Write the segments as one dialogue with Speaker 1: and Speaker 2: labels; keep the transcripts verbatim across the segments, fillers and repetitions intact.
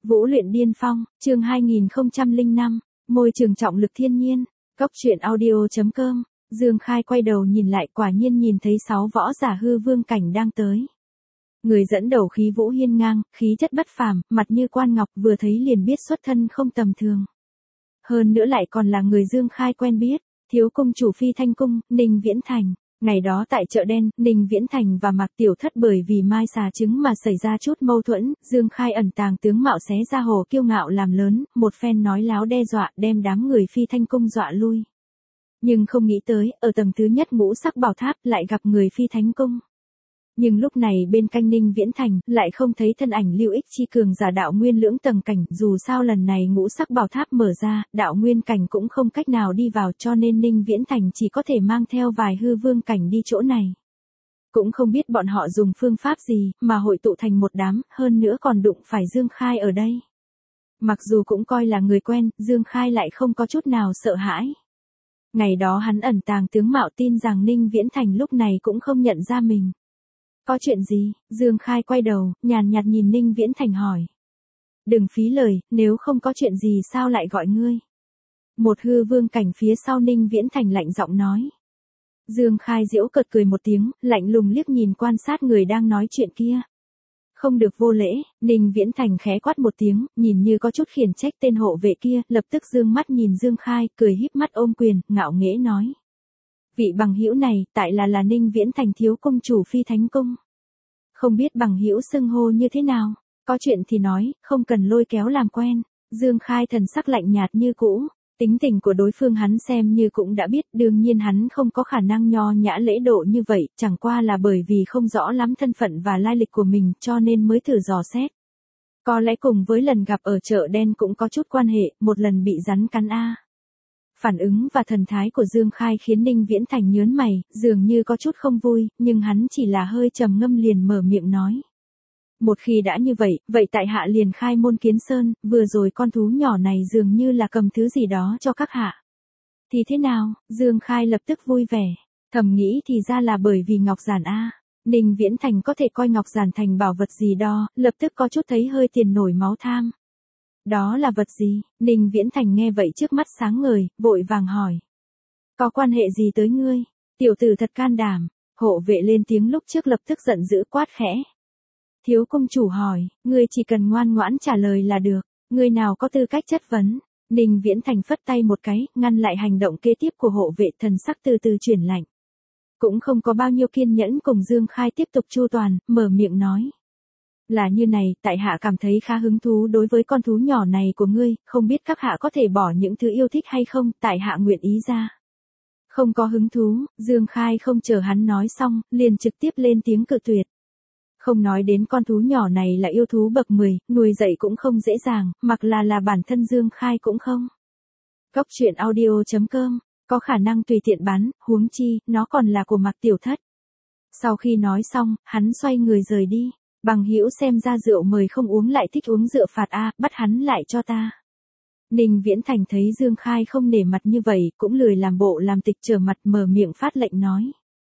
Speaker 1: Vũ luyện điên phong, chương hai nghìn không trăm lẻ năm, môi trường trọng lực thiên nhiên, cốc truyện audio chấm com. Dương Khai quay đầu nhìn lại, quả nhiên nhìn thấy sáu võ giả hư vương cảnh đang tới. Người dẫn đầu khí vũ hiên ngang, khí chất bất phàm, mặt như quan ngọc, vừa thấy liền biết xuất thân không tầm thường. Hơn nữa lại còn là người Dương Khai quen biết, thiếu cung chủ Phi Thanh Cung, Ninh Viễn Thành. Ngày đó tại chợ đen, Ninh Viễn Thành và Mạc Tiểu Thất bởi vì mai xà trứng mà xảy ra chút mâu thuẫn, Dương Khai ẩn tàng tướng mạo xé ra hồ kiêu ngạo làm lớn, một phen nói láo đe dọa đem đám người Phi Thanh Cung dọa lui. Nhưng không nghĩ tới, ở tầng thứ nhất ngũ sắc bảo tháp lại gặp người Phi Thánh Cung. Nhưng lúc này bên cạnh Ninh Viễn Thành, lại không thấy thân ảnh Lưu Ích Chi cường giả đạo nguyên lưỡng tầng cảnh, dù sao lần này ngũ sắc bảo tháp mở ra, đạo nguyên cảnh cũng không cách nào đi vào, cho nên Ninh Viễn Thành chỉ có thể mang theo vài hư vương cảnh đi chỗ này. Cũng không biết bọn họ dùng phương pháp gì, mà hội tụ thành một đám, hơn nữa còn đụng phải Dương Khai ở đây. Mặc dù cũng coi là người quen, Dương Khai lại không có chút nào sợ hãi. Ngày đó hắn ẩn tàng tướng mạo, tin rằng Ninh Viễn Thành lúc này cũng không nhận ra mình. Có chuyện gì? Dương Khai quay đầu, nhàn nhạt nhìn Ninh Viễn Thành hỏi. Đừng phí lời, nếu không có chuyện gì sao lại gọi ngươi? Một hư vương cảnh phía sau Ninh Viễn Thành lạnh giọng nói. Dương Khai giễu cợt cười một tiếng, lạnh lùng liếc nhìn quan sát người đang nói chuyện kia. Không được vô lễ, Ninh Viễn Thành khẽ quát một tiếng, nhìn như có chút khiển trách tên hộ vệ kia, lập tức dương mắt nhìn Dương Khai, cười híp mắt ôm quyền, ngạo nghễ nói. Vị bằng hữu này, tại là là Ninh Viễn Thành thiếu cung chủ Phi Thánh Cung. Không biết bằng hữu xưng hô như thế nào, có chuyện thì nói, không cần lôi kéo làm quen. Dương Khai thần sắc lạnh nhạt như cũ, tính tình của đối phương hắn xem như cũng đã biết, đương nhiên hắn không có khả năng nho nhã lễ độ như vậy, chẳng qua là bởi vì không rõ lắm thân phận và lai lịch của mình cho nên mới thử dò xét. Có lẽ cùng với lần gặp ở chợ đen cũng có chút quan hệ, một lần bị rắn cắn a. Phản ứng và thần thái của Dương Khai khiến Ninh Viễn Thành nhớn mày, dường như có chút không vui, nhưng hắn chỉ là hơi trầm ngâm liền mở miệng nói. Một khi đã như vậy, vậy tại hạ liền khai môn kiến sơn, vừa rồi con thú nhỏ này dường như là cầm thứ gì đó cho các hạ. Thì thế nào? Dương Khai lập tức vui vẻ, thầm nghĩ thì ra là bởi vì ngọc giản a. Ninh Viễn Thành có thể coi ngọc giản thành bảo vật gì đó, lập tức có chút thấy hơi tiền nổi máu tham. Đó là vật gì? Ninh Viễn Thành nghe vậy trước mắt sáng ngời, vội vàng hỏi. Có quan hệ gì tới ngươi? Tiểu tử thật can đảm. Hộ vệ lên tiếng lúc trước lập tức giận dữ quát khẽ. Thiếu cung chủ hỏi, ngươi chỉ cần ngoan ngoãn trả lời là được, ngươi nào có tư cách chất vấn. Ninh Viễn Thành phất tay một cái, ngăn lại hành động kế tiếp của hộ vệ, thần sắc từ từ chuyển lạnh. Cũng không có bao nhiêu kiên nhẫn cùng Dương Khai tiếp tục chu toàn, mở miệng nói. Là như này, tại hạ cảm thấy khá hứng thú đối với con thú nhỏ này của ngươi, không biết các hạ có thể bỏ những thứ yêu thích hay không, tại hạ nguyện ý ra. Không có hứng thú, Dương Khai không chờ hắn nói xong, liền trực tiếp lên tiếng cự tuyệt. Không nói đến con thú nhỏ này là yêu thú bậc mười, nuôi dạy cũng không dễ dàng, mặc là là bản thân Dương Khai cũng không. Cốc truyện audio chấm com, có khả năng tùy tiện bán, huống chi, nó còn là của Mạc Tiểu Thất. Sau khi nói xong, hắn xoay người rời đi. Bằng hữu xem ra rượu mời không uống lại thích uống rượu phạt a, bắt hắn lại cho ta. Ninh Viễn Thành thấy Dương Khai không nể mặt như vậy, cũng lười làm bộ làm tịch trở mặt, mở miệng phát lệnh nói.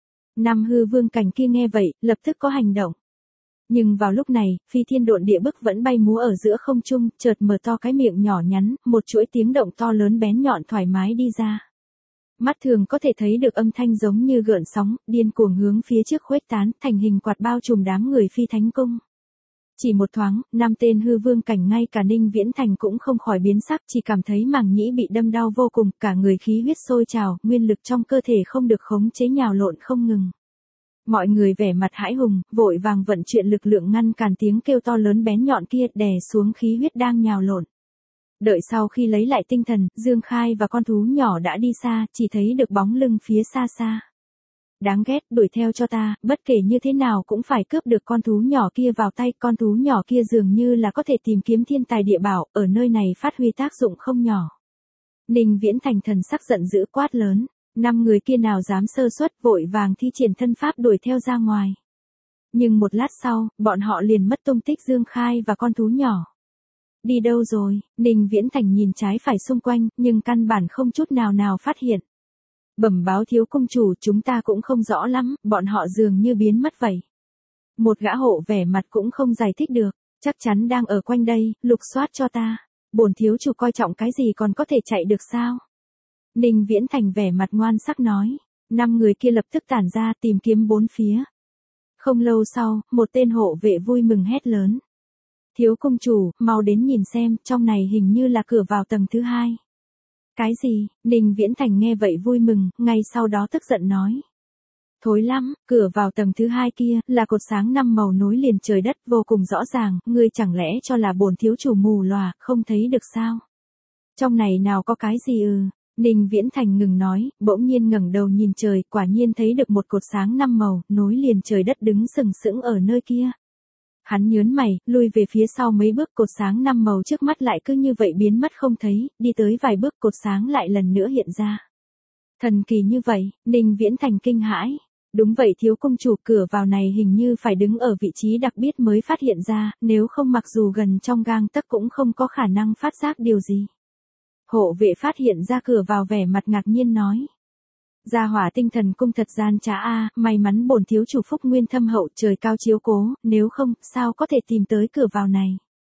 Speaker 1: Năm hư vương cảnh kia nghe vậy, lập tức có hành động. Nhưng vào lúc này, phi thiên độn địa bức vẫn bay múa ở giữa không trung, chợt mở to cái miệng nhỏ nhắn, một chuỗi tiếng động to lớn bén nhọn thoải mái đi ra. Mắt thường có thể thấy được âm thanh giống như gợn sóng, điên cuồng hướng phía trước khuếch tán, thành hình quạt bao trùm đám người Phi Thánh Cung. Chỉ một thoáng, năm tên hư vương cảnh ngay cả Ninh Viễn Thành cũng không khỏi biến sắc, chỉ cảm thấy màng nhĩ bị đâm đau vô cùng, cả người khí huyết sôi trào, nguyên lực trong cơ thể không được khống chế nhào lộn không ngừng. Mọi người vẻ mặt hãi hùng, vội vàng vận chuyển lực lượng ngăn cản tiếng kêu to lớn bén nhọn kia, đè xuống khí huyết đang nhào lộn. Đợi sau khi lấy lại tinh thần, Dương Khai và con thú nhỏ đã đi xa, chỉ thấy được bóng lưng phía xa xa. Đáng ghét, đuổi theo cho ta, bất kể như thế nào cũng phải cướp được con thú nhỏ kia vào tay, con thú nhỏ kia dường như là có thể tìm kiếm thiên tài địa bảo, ở nơi này phát huy tác dụng không nhỏ. Ninh Viễn Thành thần sắc giận dữ quát lớn, năm người kia nào dám sơ suất, vội vàng thi triển thân pháp đuổi theo ra ngoài. Nhưng một lát sau, bọn họ liền mất tung tích Dương Khai và con thú nhỏ. Đi đâu rồi? Ninh Viễn Thành nhìn trái phải xung quanh, nhưng căn bản không chút nào nào phát hiện. Bẩm báo thiếu cung chủ, chúng ta cũng không rõ lắm, bọn họ dường như biến mất vậy. Một gã hộ vẻ mặt cũng không giải thích được. Chắc chắn đang ở quanh đây, lục soát cho ta. Bổn thiếu chủ coi trọng cái gì còn có thể chạy được sao? Ninh Viễn Thành vẻ mặt ngoan sắc nói. Năm người kia lập tức tản ra tìm kiếm bốn phía. Không lâu sau, một tên hộ vệ vui mừng hét lớn. Thiếu công chủ, mau đến nhìn xem, trong này hình như là cửa vào tầng thứ hai. Cái gì? Ninh Viễn Thành nghe vậy vui mừng, ngay sau đó tức giận nói. Thối lắm, cửa vào tầng thứ hai kia, là cột sáng năm màu nối liền trời đất vô cùng rõ ràng, ngươi chẳng lẽ cho là bổn thiếu chủ mù lòa, không thấy được sao? Trong này nào có cái gì ư? Ninh Viễn Thành ngừng nói, bỗng nhiên ngẩng đầu nhìn trời, quả nhiên thấy được một cột sáng năm màu, nối liền trời đất đứng sừng sững ở nơi kia. Hắn nhớn mày, lui về phía sau mấy bước, cột sáng năm màu trước mắt lại cứ như vậy biến mất không thấy, đi tới vài bước cột sáng lại lần nữa hiện ra. Thần kỳ như vậy, Ninh Viễn Thành kinh hãi. Đúng vậy thiếu công chủ, cửa vào này hình như phải đứng ở vị trí đặc biệt mới phát hiện ra, nếu không mặc dù gần trong gang tấc cũng không có khả năng phát giác điều gì. Hộ vệ phát hiện ra cửa vào vẻ mặt ngạc nhiên nói. Gia hỏa tinh thần cung thật gian trá a, may mắn bổn thiếu chủ phúc nguyên thâm hậu trời cao chiếu cố, nếu không, sao có thể tìm tới cửa vào này.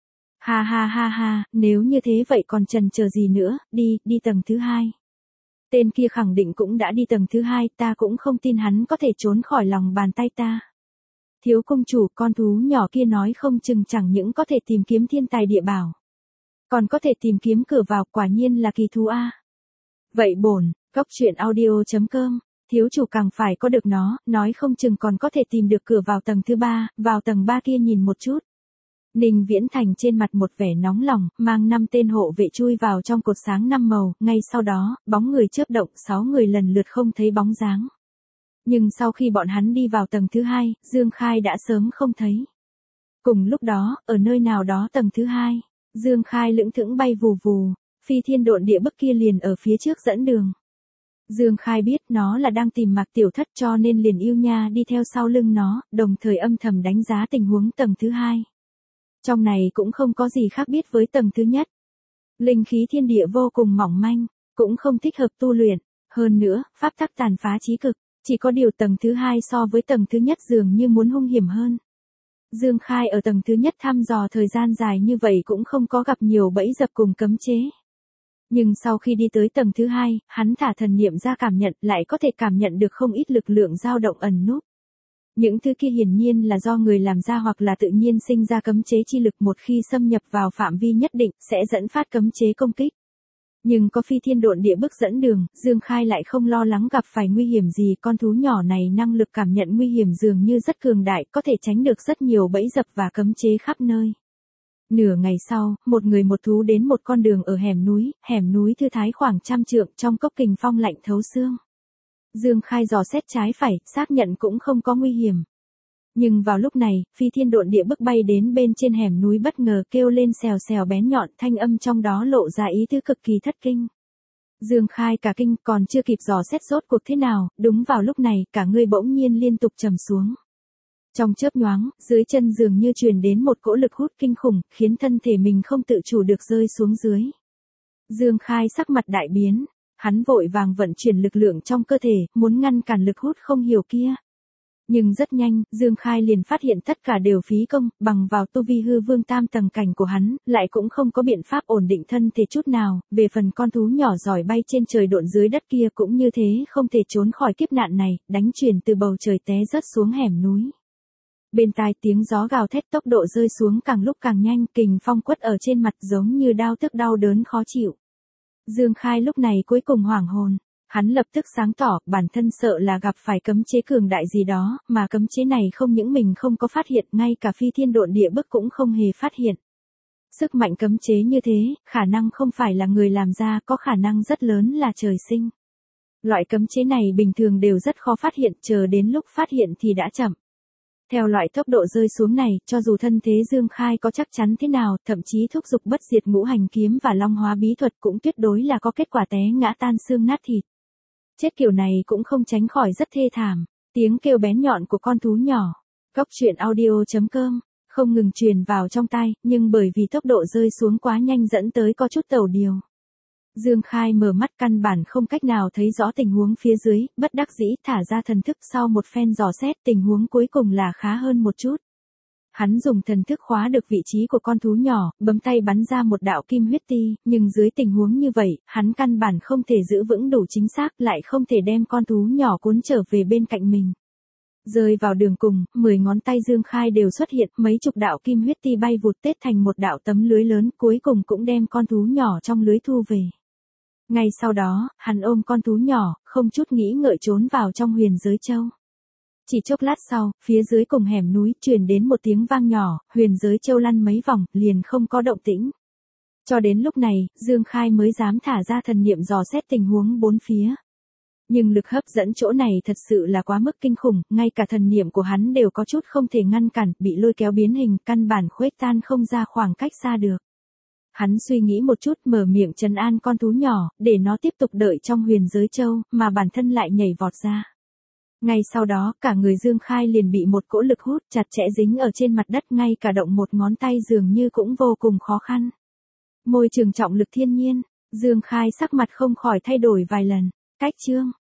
Speaker 1: Ha ha ha ha, nếu như thế vậy còn chần chờ gì nữa, đi, đi tầng thứ hai. Tên kia khẳng định cũng đã đi tầng thứ hai, ta cũng không tin hắn có thể trốn khỏi lòng bàn tay ta. Thiếu công chủ, con thú nhỏ kia nói không chừng chẳng những có thể tìm kiếm thiên tài địa bảo. Còn có thể tìm kiếm cửa vào, quả nhiên là kỳ thú a. Vậy bổn, góc truyện audio chấm com, thiếu chủ càng phải có được nó, nói không chừng còn có thể tìm được cửa vào tầng thứ ba, vào tầng ba kia nhìn một chút. Ninh Viễn Thành trên mặt một vẻ nóng lòng, mang năm tên hộ vệ chui vào trong cột sáng năm màu, ngay sau đó, bóng người chớp động, sáu người lần lượt không thấy bóng dáng. Nhưng sau khi bọn hắn đi vào tầng thứ hai, Dương Khai đã sớm không thấy. Cùng lúc đó, ở nơi nào đó tầng thứ hai, Dương Khai lững thững bay vù vù, phi thiên độn địa bức kia liền ở phía trước dẫn đường. Dương Khai biết nó là đang tìm Mạc Tiểu Thất cho nên liền yêu nha đi theo sau lưng nó, đồng thời âm thầm đánh giá tình huống tầng thứ hai. Trong này cũng không có gì khác biệt với tầng thứ nhất. Linh khí thiên địa vô cùng mỏng manh, cũng không thích hợp tu luyện, hơn nữa, pháp tắc tàn phá chí cực, chỉ có điều tầng thứ hai so với tầng thứ nhất dường như muốn hung hiểm hơn. Dương Khai ở tầng thứ nhất thăm dò thời gian dài như vậy cũng không có gặp nhiều bẫy dập cùng cấm chế. Nhưng sau khi đi tới tầng thứ hai, hắn thả thần niệm ra cảm nhận, lại có thể cảm nhận được không ít lực lượng dao động ẩn núp. Những thứ kia hiển nhiên là do người làm ra hoặc là tự nhiên sinh ra cấm chế chi lực, một khi xâm nhập vào phạm vi nhất định, sẽ dẫn phát cấm chế công kích. Nhưng có phi thiên độn địa bức dẫn đường, Dương Khai lại không lo lắng gặp phải nguy hiểm gì, con thú nhỏ này năng lực cảm nhận nguy hiểm dường như rất cường đại, có thể tránh được rất nhiều bẫy dập và cấm chế khắp nơi. Nửa ngày sau, một người một thú đến một con đường ở hẻm núi, hẻm núi thư thái khoảng trăm trượng, trong cốc kình phong lạnh thấu xương. Dương Khai dò xét trái phải, xác nhận cũng không có nguy hiểm. Nhưng vào lúc này, phi thiên độn địa bức bay đến bên trên hẻm núi bất ngờ kêu lên xèo xèo bén nhọn, thanh âm trong đó lộ ra ý tứ cực kỳ thất kinh. Dương Khai cả kinh, còn chưa kịp dò xét rốt cuộc thế nào, đúng vào lúc này, cả người bỗng nhiên liên tục trầm xuống. Trong chớp nhoáng, dưới chân dường như truyền đến một cỗ lực hút kinh khủng, khiến thân thể mình không tự chủ được rơi xuống dưới. Dương Khai sắc mặt đại biến, hắn vội vàng vận chuyển lực lượng trong cơ thể, muốn ngăn cản lực hút không hiểu kia. Nhưng rất nhanh, Dương Khai liền phát hiện tất cả đều phí công, bằng vào tu vi hư vương tam tầng cảnh của hắn, lại cũng không có biện pháp ổn định thân thể chút nào, về phần con thú nhỏ giỏi bay trên trời độn dưới đất kia cũng như thế, không thể trốn khỏi kiếp nạn này, đánh truyền từ bầu trời té rớt xuống hẻm núi. Bên tai tiếng gió gào thét, tốc độ rơi xuống càng lúc càng nhanh, kình phong quất ở trên mặt giống như đau tức đau đớn khó chịu. Dương Khai lúc này cuối cùng hoảng hồn, hắn lập tức sáng tỏ, bản thân sợ là gặp phải cấm chế cường đại gì đó, mà cấm chế này không những mình không có phát hiện, ngay cả phi thiên độn địa bức cũng không hề phát hiện. Sức mạnh cấm chế như thế, khả năng không phải là người làm ra, có khả năng rất lớn là trời sinh. Loại cấm chế này bình thường đều rất khó phát hiện, chờ đến lúc phát hiện thì đã chậm. Theo loại tốc độ rơi xuống này, cho dù thân thế Dương Khai có chắc chắn thế nào, thậm chí thúc dục bất diệt ngũ hành kiếm và long hóa bí thuật cũng tuyệt đối là có kết quả té ngã tan xương nát thịt. Chết kiểu này cũng không tránh khỏi rất thê thảm. Tiếng kêu bén nhọn của con thú nhỏ. Góc truyện audio chấm com không ngừng truyền vào trong tai, nhưng bởi vì tốc độ rơi xuống quá nhanh dẫn tới có chút tàu điều. Dương Khai mở mắt căn bản không cách nào thấy rõ tình huống phía dưới, bất đắc dĩ thả ra thần thức sau một phen dò xét, tình huống cuối cùng là khá hơn một chút. Hắn dùng thần thức khóa được vị trí của con thú nhỏ, bấm tay bắn ra một đạo kim huyết ti, nhưng dưới tình huống như vậy, hắn căn bản không thể giữ vững đủ chính xác, lại không thể đem con thú nhỏ cuốn trở về bên cạnh mình. Rơi vào đường cùng, mười ngón tay Dương Khai đều xuất hiện, mấy chục đạo kim huyết ti bay vụt tết thành một đạo tấm lưới lớn, cuối cùng cũng đem con thú nhỏ trong lưới thu về. Ngay sau đó, hắn ôm con thú nhỏ, không chút nghĩ ngợi trốn vào trong huyền giới châu. Chỉ chốc lát sau, phía dưới cùng hẻm núi truyền đến một tiếng vang nhỏ, huyền giới châu lăn mấy vòng, liền không có động tĩnh. Cho đến lúc này, Dương Khai mới dám thả ra thần niệm dò xét tình huống bốn phía. Nhưng lực hấp dẫn chỗ này thật sự là quá mức kinh khủng, ngay cả thần niệm của hắn đều có chút không thể ngăn cản, bị lôi kéo biến hình, căn bản khuếch tan không ra khoảng cách xa được. Hắn suy nghĩ một chút, mở miệng trấn an con thú nhỏ, để nó tiếp tục đợi trong huyền giới châu, mà bản thân lại nhảy vọt ra. Ngay sau đó, cả người Dương Khai liền bị một cỗ lực hút chặt chẽ dính ở trên mặt đất, ngay cả động một ngón tay dường như cũng vô cùng khó khăn. Môi trường trọng lực thiên nhiên, Dương Khai sắc mặt không khỏi thay đổi vài lần. Cách chương